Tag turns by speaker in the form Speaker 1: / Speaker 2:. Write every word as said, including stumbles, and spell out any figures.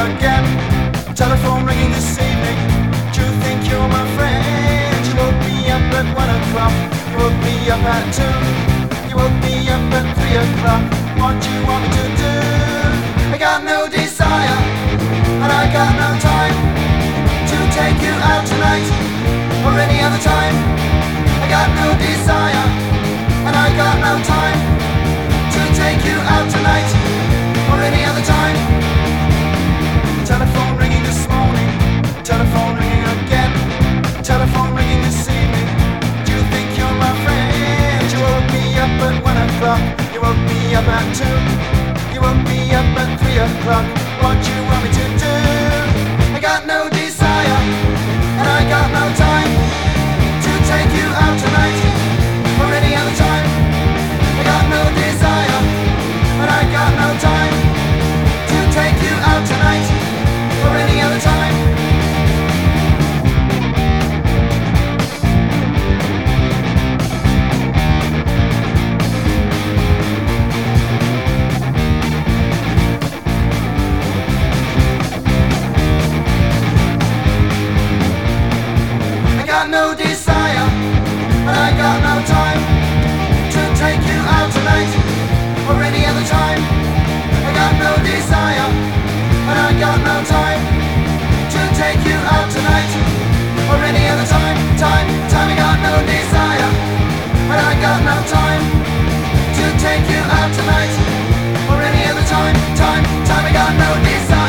Speaker 1: again. Telephone ringing this evening. Do you think you're my friend? You woke me up at one o'clock. You woke me up at two. You woke me up at three o'clock. What do you want me to do? I got no desire, and I got no time to take you out tonight or any other time. I got no desire, and I got no time to take you out tonight or any other time. Telephone ringing this morning, telephone ringing again. Telephone ringing this evening. Do you think you're my friend? You woke me up at one o'clock. You woke me up at two. You woke me up at three o'clock. What do you want me to do? I got no desire, and I got no time to take you out tonight or any other time. I got no desire, and I got no time to take you out tonight or any other time. I got no desire, and I got no time to take you out tonight or any other time. I got no desire, and I got no time to take you out tonight or any other time. Time, time, I got no desire, and I got no time to take you out tonight or any other time. Time, time, I got no desire.